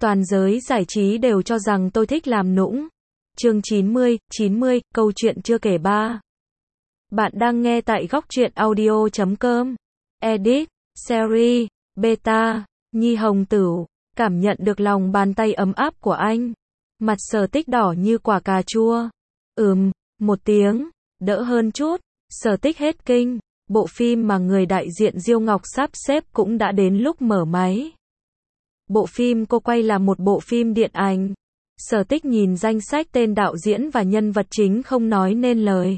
Toàn giới giải trí đều cho rằng tôi thích làm nũng. Chương 90, câu chuyện chưa kể 3. Bạn đang nghe tại góc truyện audio.com. Edit, series, beta, Nhi Hồng Tửu, cảm nhận được lòng bàn tay ấm áp của anh. Mặt Sở Tích đỏ như quả cà chua. Một tiếng, đỡ hơn chút. Sở Tích hết kinh, bộ phim mà người đại diện Diêu Ngọc sắp xếp cũng đã đến lúc mở máy. Bộ phim cô quay là một bộ phim điện ảnh. Sở Tích nhìn danh sách tên đạo diễn và nhân vật chính không nói nên lời.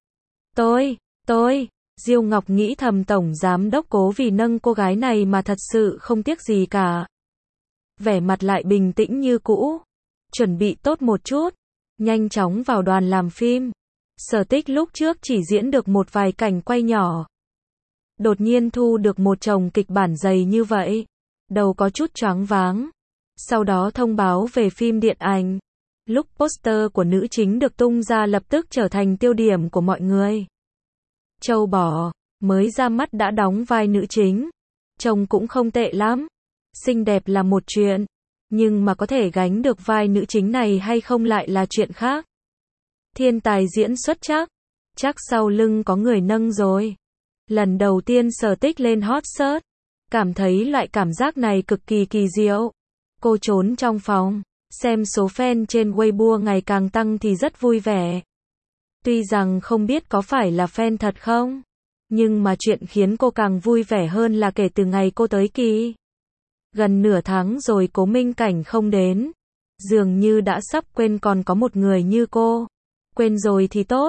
Tôi, Diêu Ngọc nghĩ thầm tổng giám đốc Cố vì nâng cô gái này mà thật sự không tiếc gì cả. Vẻ mặt lại bình tĩnh như cũ. Chuẩn bị tốt một chút. Nhanh chóng vào đoàn làm phim. Sở Tích lúc trước chỉ diễn được một vài cảnh quay nhỏ. Đột nhiên thu được một chồng kịch bản dày như vậy. Đầu có chút choáng váng. Sau đó thông báo về phim điện ảnh. Lúc poster của nữ chính được tung ra lập tức trở thành tiêu điểm của mọi người. Châu bò, mới ra mắt đã đóng vai nữ chính. Trông cũng không tệ lắm. Xinh đẹp là một chuyện. Nhưng mà có thể gánh được vai nữ chính này hay không lại là chuyện khác. Thiên tài diễn xuất chắc sau lưng có người nâng rồi. Lần đầu tiên Sở Tích lên hot search. Cảm thấy loại cảm giác này cực kỳ kỳ diệu. Cô trốn trong phòng, xem số fan trên Weibo ngày càng tăng thì rất vui vẻ. Tuy rằng không biết có phải là fan thật không, nhưng mà chuyện khiến cô càng vui vẻ hơn là kể từ ngày cô tới Kỳ. Gần nửa tháng rồi Cố Minh Cảnh không đến. Dường như đã sắp quên còn có một người như cô. Quên rồi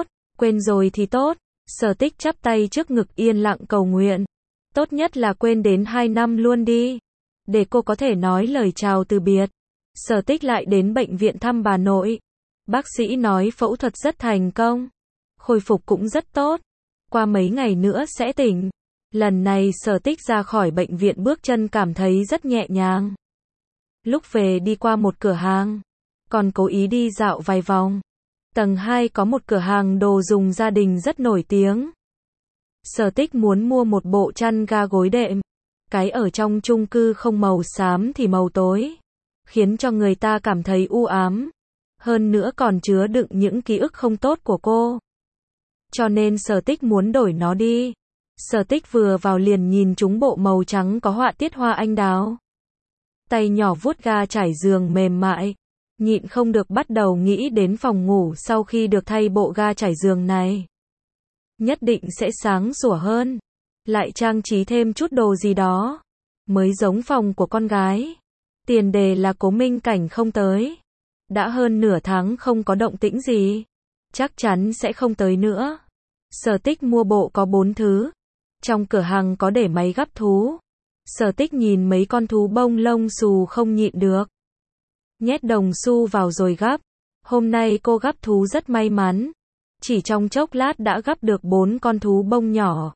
thì tốt. Sở Tích chắp tay trước ngực yên lặng cầu nguyện. Tốt nhất là quên đến 2 năm luôn đi. Để cô có thể nói lời chào từ biệt. Sở Tích lại đến bệnh viện thăm bà nội. Bác sĩ nói phẫu thuật rất thành công. Khôi phục cũng rất tốt. Qua mấy ngày nữa sẽ tỉnh. Lần này Sở Tích ra khỏi bệnh viện bước chân cảm thấy rất nhẹ nhàng. Lúc về đi qua một cửa hàng. Còn cố ý đi dạo vài vòng. Tầng 2 có một cửa hàng đồ dùng gia đình rất nổi tiếng. Sở Tích muốn mua một bộ chăn ga gối đệm. Cái ở trong chung cư không màu xám thì màu tối. Khiến cho người ta cảm thấy u ám. Hơn nữa còn chứa đựng những ký ức không tốt của cô. Cho nên Sở Tích muốn đổi nó đi. Sở Tích vừa vào liền nhìn trúng bộ màu trắng có họa tiết hoa anh đào. Tay nhỏ vuốt ga trải giường mềm mại. Nhịn không được bắt đầu nghĩ đến phòng ngủ sau khi được thay bộ ga trải giường này. Nhất định sẽ sáng sủa hơn. Lại trang trí thêm chút đồ gì đó. Mới giống phòng của con gái. Tiền đề là Cố Minh Cảnh không tới. Đã hơn nửa tháng không có động tĩnh gì. Chắc chắn sẽ không tới nữa. Sở Tích mua bộ có 4 thứ. Trong cửa hàng có để máy gắp thú. Sở Tích nhìn mấy con thú bông lông xù không nhịn được. Nhét đồng xu vào rồi gắp. Hôm nay cô gắp thú rất may mắn. Chỉ trong chốc lát đã gắp được 4 con thú bông nhỏ.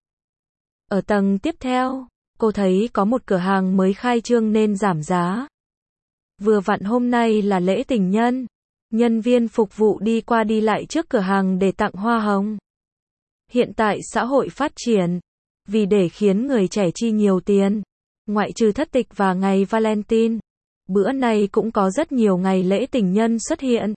Ở tầng tiếp theo, cô thấy có một cửa hàng mới khai trương nên giảm giá. Vừa vặn hôm nay là lễ tình nhân. Nhân viên phục vụ đi qua đi lại trước cửa hàng để tặng hoa hồng. Hiện tại xã hội phát triển. Vì để khiến người trẻ chi nhiều tiền. Ngoại trừ thất tịch và ngày Valentine. Bữa này cũng có rất nhiều ngày lễ tình nhân xuất hiện.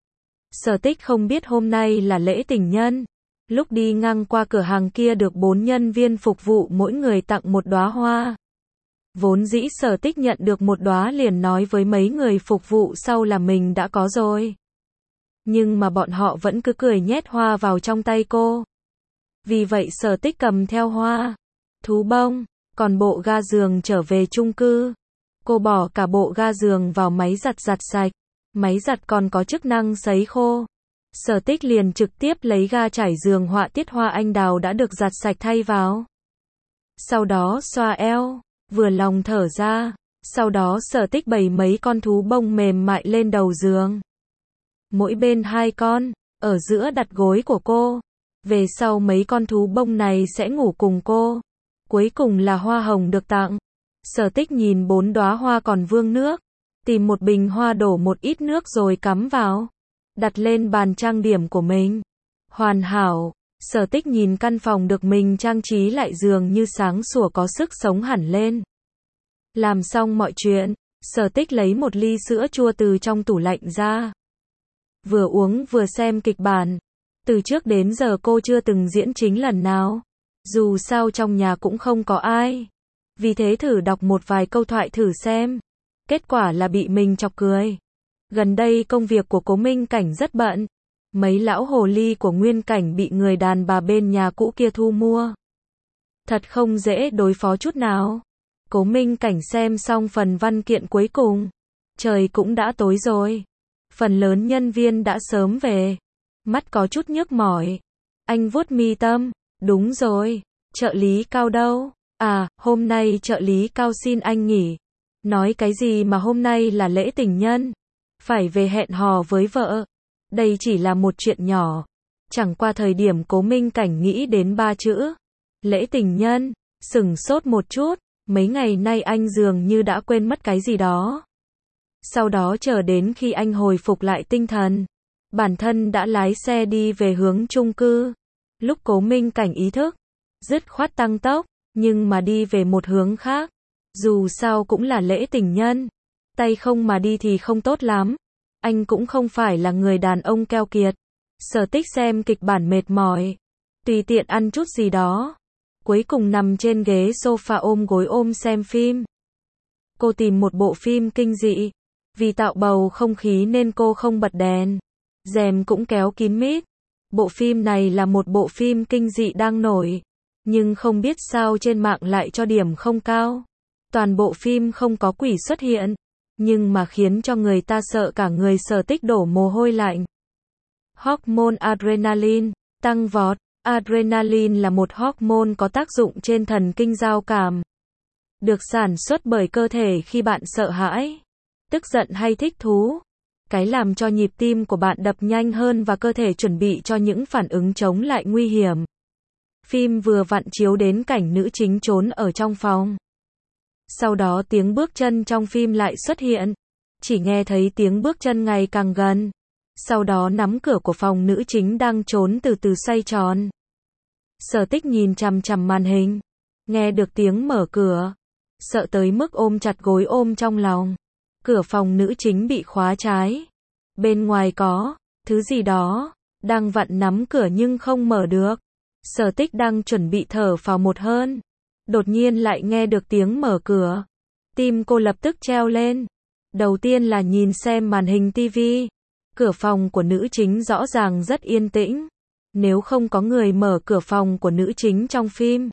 Sở Tích không biết hôm nay là lễ tình nhân. Lúc đi ngang qua cửa hàng kia được 4 nhân viên phục vụ mỗi người tặng một đóa hoa. Vốn dĩ Sở Tích nhận được một đóa liền nói với mấy người phục vụ sau là mình đã có rồi. Nhưng mà bọn họ vẫn cứ cười nhét hoa vào trong tay cô. Vì vậy Sở Tích cầm theo hoa, thú bông, còn bộ ga giường trở về chung cư. Cô bỏ cả bộ ga giường vào máy giặt sạch. Máy giặt còn có chức năng sấy khô. Sở Tích liền trực tiếp lấy ga trải giường họa tiết hoa anh đào đã được giặt sạch thay vào. Sau đó xoa eo, vừa lòng thở ra. Sau đó Sở Tích bày mấy con thú bông mềm mại lên đầu giường. Mỗi bên 2 con, ở giữa đặt gối của cô. Về sau mấy con thú bông này sẽ ngủ cùng cô. Cuối cùng là hoa hồng được tặng. Sở Tích nhìn 4 đóa hoa còn vương nước. Tìm một bình hoa đổ một ít nước rồi cắm vào. Đặt lên bàn trang điểm của mình. Hoàn hảo. Sở Tích nhìn căn phòng được mình trang trí lại dường như sáng sủa có sức sống hẳn lên. Làm xong mọi chuyện, Sở Tích lấy một ly sữa chua từ trong tủ lạnh ra. Vừa uống vừa xem kịch bản. Từ trước đến giờ cô chưa từng diễn chính lần nào. Dù sao trong nhà cũng không có ai. Vì thế thử đọc một vài câu thoại thử xem. Kết quả là bị mình chọc cười. Gần đây công việc của Cố Minh Cảnh rất bận. Mấy lão hồ ly của Nguyên Cảnh bị người đàn bà bên nhà cũ kia thu mua. Thật không dễ đối phó chút nào. Cố Minh Cảnh xem xong phần văn kiện cuối cùng. Trời cũng đã tối rồi. Phần lớn nhân viên đã sớm về. Mắt có chút nhức mỏi. Anh vuốt mi tâm. Đúng rồi. Trợ lý Cao đâu? À, hôm nay trợ lý Cao xin anh nghỉ. Nói cái gì mà hôm nay là lễ tình nhân. Phải về hẹn hò với vợ. Đây chỉ là một chuyện nhỏ. Chẳng qua thời điểm Cố Minh Cảnh nghĩ đến 3 chữ. Lễ tình nhân. Sửng sốt một chút. Mấy ngày nay anh dường như đã quên mất cái gì đó. Sau đó chờ đến khi anh hồi phục lại tinh thần. Bản thân đã lái xe đi về hướng chung cư. Lúc Cố Minh Cảnh ý thức. Dứt khoát tăng tốc. Nhưng mà đi về một hướng khác. Dù sao cũng là lễ tình nhân. Tay không mà đi thì không tốt lắm. Anh cũng không phải là người đàn ông keo kiệt. Sở Tích xem kịch bản mệt mỏi. Tùy tiện ăn chút gì đó. Cuối cùng nằm trên ghế sofa ôm gối ôm xem phim. Cô tìm một bộ phim kinh dị. Vì tạo bầu không khí nên cô không bật đèn. Rèm cũng kéo kín mít. Bộ phim này là một bộ phim kinh dị đang nổi. Nhưng không biết sao trên mạng lại cho điểm không cao. Toàn bộ phim không có quỷ xuất hiện. Nhưng mà khiến cho người ta sợ cả người. Sở Tích đổ mồ hôi lạnh. Hormone adrenaline tăng vọt. Adrenaline là một hormone có tác dụng trên thần kinh giao cảm. Được sản xuất bởi cơ thể khi bạn sợ hãi, tức giận hay thích thú. Cái làm cho nhịp tim của bạn đập nhanh hơn và cơ thể chuẩn bị cho những phản ứng chống lại nguy hiểm. Phim vừa vặn chiếu đến cảnh nữ chính trốn ở trong phòng. Sau đó tiếng bước chân trong phim lại xuất hiện. Chỉ nghe thấy tiếng bước chân ngày càng gần. Sau đó nắm cửa của phòng nữ chính đang trốn từ từ xoay tròn. Sở Tích nhìn chằm chằm màn hình. Nghe được tiếng mở cửa. Sợ tới mức ôm chặt gối ôm trong lòng. Cửa phòng nữ chính bị khóa trái. Bên ngoài có thứ gì đó đang vặn nắm cửa nhưng không mở được. Sở Tích đang chuẩn bị thở phào một hơi. Đột nhiên lại nghe được tiếng mở cửa. Tim cô lập tức treo lên. Đầu tiên là nhìn xem màn hình tivi. Cửa phòng của nữ chính rõ ràng rất yên tĩnh. Nếu không có người mở cửa phòng của nữ chính trong phim.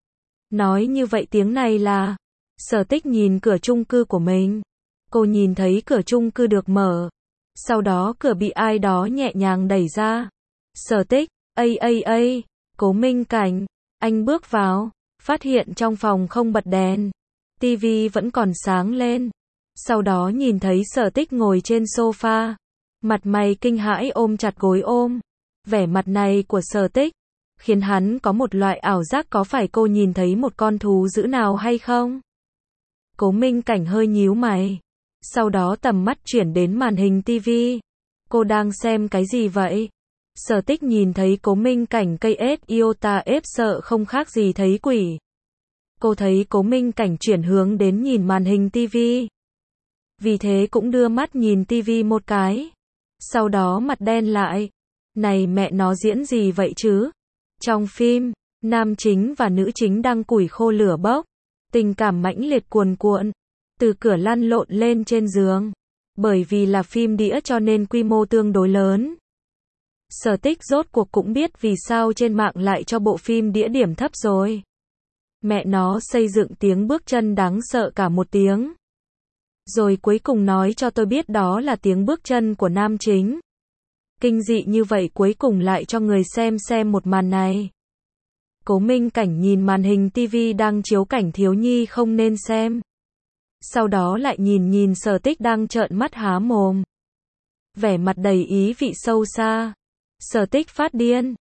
Nói như vậy tiếng này là. Sở Tích nhìn cửa chung cư của mình. Cô nhìn thấy cửa chung cư được mở. Sau đó cửa bị ai đó nhẹ nhàng đẩy ra. Sở Tích, Cố Minh Cảnh. Anh bước vào. Phát hiện trong phòng không bật đèn. Tivi vẫn còn sáng lên. Sau đó nhìn thấy Sở Tích ngồi trên sofa. Mặt mày kinh hãi ôm chặt gối ôm. Vẻ mặt này của Sở Tích khiến hắn có một loại ảo giác có phải cô nhìn thấy một con thú dữ nào hay không? Cố Minh Cảnh hơi nhíu mày. Sau đó tầm mắt chuyển đến màn hình tivi. Cô đang xem cái gì vậy? Sở Tích nhìn thấy Cố Minh Cảnh cây ết iota ép sợ không khác gì thấy quỷ. Cô thấy Cố Minh Cảnh chuyển hướng đến nhìn màn hình tivi. Vì thế cũng đưa mắt nhìn tivi một cái. Sau đó mặt đen lại. Này mẹ nó diễn gì vậy chứ? Trong phim, nam chính và nữ chính đang củi khô lửa bốc. Tình cảm mãnh liệt cuồn cuộn. Từ cửa lăn lộn lên trên giường. Bởi vì là phim đĩa cho nên quy mô tương đối lớn. Sở Tích rốt cuộc cũng biết vì sao trên mạng lại cho bộ phim đĩa điểm thấp rồi. Mẹ nó xây dựng tiếng bước chân đáng sợ cả một tiếng. Rồi cuối cùng nói cho tôi biết đó là tiếng bước chân của nam chính. Kinh dị như vậy cuối cùng lại cho người xem một màn này. Cố Minh Cảnh nhìn màn hình tivi đang chiếu cảnh thiếu nhi không nên xem. Sau đó lại nhìn Sở Tích đang trợn mắt há mồm. Vẻ mặt đầy ý vị sâu xa. Sở Tích phát điên.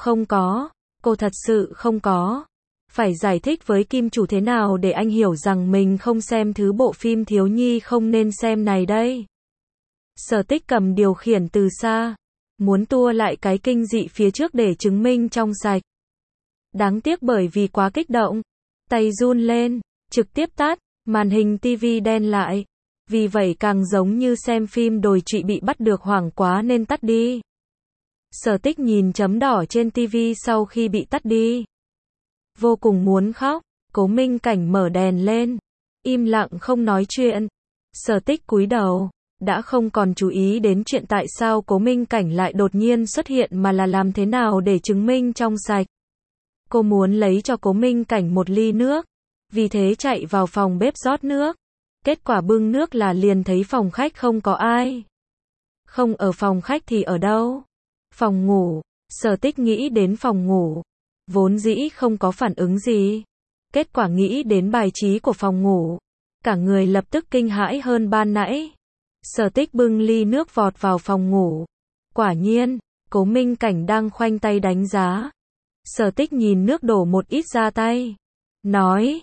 Cô thật sự không có. Phải giải thích với kim chủ thế nào để anh hiểu rằng mình không xem thứ bộ phim thiếu nhi không nên xem này đây. Sở Tích cầm điều khiển từ xa. Muốn tua lại cái kinh dị phía trước để chứng minh trong sạch. Đáng tiếc bởi vì quá kích động. Tay run lên. Trực tiếp tắt. Màn hình tivi đen lại. Vì vậy càng giống như xem phim đồi trụy bị bắt được hoảng quá nên tắt đi. Sở Tích nhìn chấm đỏ trên tivi sau khi bị tắt đi. Vô cùng muốn khóc, Cố Minh Cảnh mở đèn lên. Im lặng không nói chuyện. Sở Tích cúi đầu, đã không còn chú ý đến chuyện tại sao Cố Minh Cảnh lại đột nhiên xuất hiện mà là làm thế nào để chứng minh trong sạch. Cô muốn lấy cho Cố Minh Cảnh một ly nước, vì thế chạy vào phòng bếp rót nước. Kết quả bưng nước là liền thấy phòng khách không có ai. Không ở phòng khách thì ở đâu? Phòng ngủ. Sở Tích nghĩ đến phòng ngủ, vốn dĩ không có phản ứng gì. Kết quả nghĩ đến bài trí của phòng ngủ, cả người lập tức kinh hãi hơn ban nãy. Sở Tích bưng ly nước vọt vào phòng ngủ. Quả nhiên, Cố Minh Cảnh đang khoanh tay đánh giá. Sở Tích nhìn nước đổ một ít ra tay. Nói,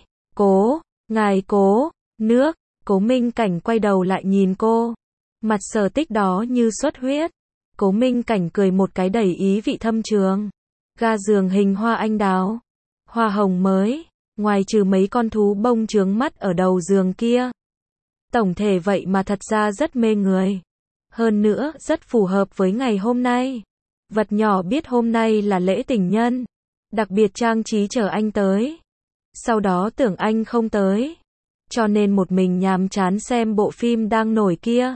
ngài Cố, nước. Cố Minh Cảnh quay đầu lại nhìn cô. Mặt Sở Tích đó như xuất huyết. Cố Minh Cảnh cười một cái đầy ý vị thâm trường. Ga giường hình hoa anh đào. Hoa hồng mới. Ngoài trừ mấy con thú bông chướng mắt ở đầu giường kia. Tổng thể vậy mà thật ra rất mê người. Hơn nữa, rất phù hợp với ngày hôm nay. Vật nhỏ biết hôm nay là lễ tình nhân. Đặc biệt trang trí chờ anh tới. Sau đó tưởng anh không tới. Cho nên một mình nhàm chán xem bộ phim đang nổi kia.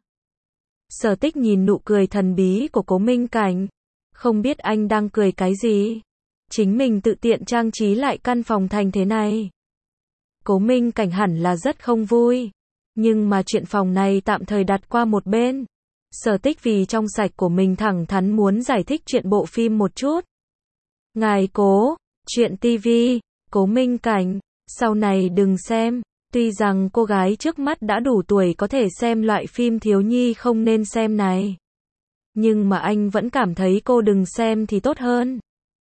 Sở Tích nhìn nụ cười thần bí của Cố Minh Cảnh. Không biết anh đang cười cái gì. Chính mình tự tiện trang trí lại căn phòng thành thế này. Cố Minh Cảnh hẳn là rất không vui. Nhưng mà chuyện phòng này tạm thời đặt qua một bên. Sở Tích vì trong sạch của mình thẳng thắn muốn giải thích chuyện bộ phim một chút. Ngài Cố, chuyện tivi, Cố Minh Cảnh, sau này đừng xem. Tuy rằng cô gái trước mắt đã đủ tuổi có thể xem loại phim thiếu nhi không nên xem này. Nhưng mà anh vẫn cảm thấy cô đừng xem thì tốt hơn.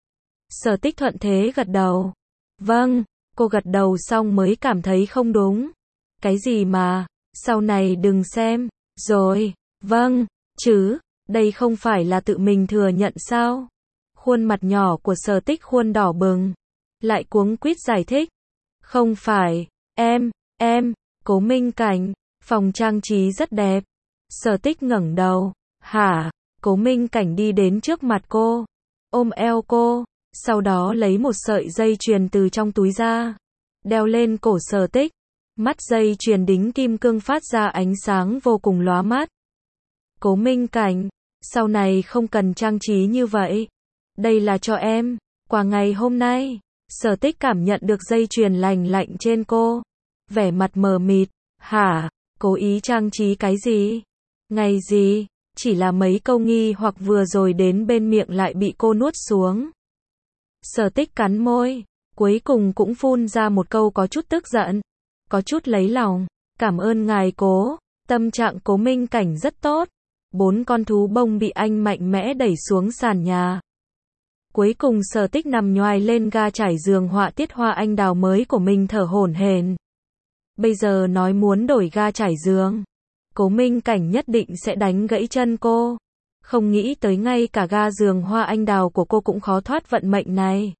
Sở Tích thuận thế gật đầu. Vâng, cô gật đầu xong mới cảm thấy không đúng. Cái gì mà, sau này đừng xem, rồi, vâng, chứ, đây không phải là tự mình thừa nhận sao? Khuôn mặt nhỏ của Sở Tích khuôn đỏ bừng, lại cuống quýt giải thích. Không phải, em, Cố Minh Cảnh, phòng trang trí rất đẹp. Sở Tích ngẩng đầu, hả? Cố Minh Cảnh đi đến trước mặt cô, ôm eo cô, sau đó lấy một sợi dây chuyền từ trong túi ra, đeo lên cổ Sở Tích. Mắt dây chuyền đính kim cương phát ra ánh sáng vô cùng lóa mắt. Cố Minh Cảnh, sau này không cần trang trí như vậy. Đây là cho em, quà ngày hôm nay. Sở Tích cảm nhận được dây chuyền lành lạnh trên cô. Vẻ mặt mờ mịt, hả? Cố ý trang trí cái gì? Ngày gì? Chỉ là mấy câu nghi hoặc vừa rồi đến bên miệng lại bị cô nuốt xuống. Sở Tích cắn môi, cuối cùng cũng phun ra một câu có chút tức giận, có chút lấy lòng. Cảm ơn ngài Cố. Tâm trạng Cố Minh Cảnh rất tốt. 4 con thú bông bị anh mạnh mẽ đẩy xuống sàn nhà. Cuối cùng Sở Tích nằm nhoài lên ga trải giường họa tiết hoa anh đào mới của mình thở hổn hển. Bây giờ nói muốn đổi ga trải giường, Cố Minh Cảnh nhất định sẽ đánh gãy chân cô. Không nghĩ tới ngay cả ga giường hoa anh đào của cô cũng khó thoát vận mệnh này.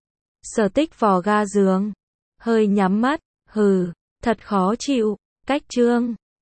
Sở Tích vò ga giường, hơi nhắm mắt, hừ, thật khó chịu, cách chương.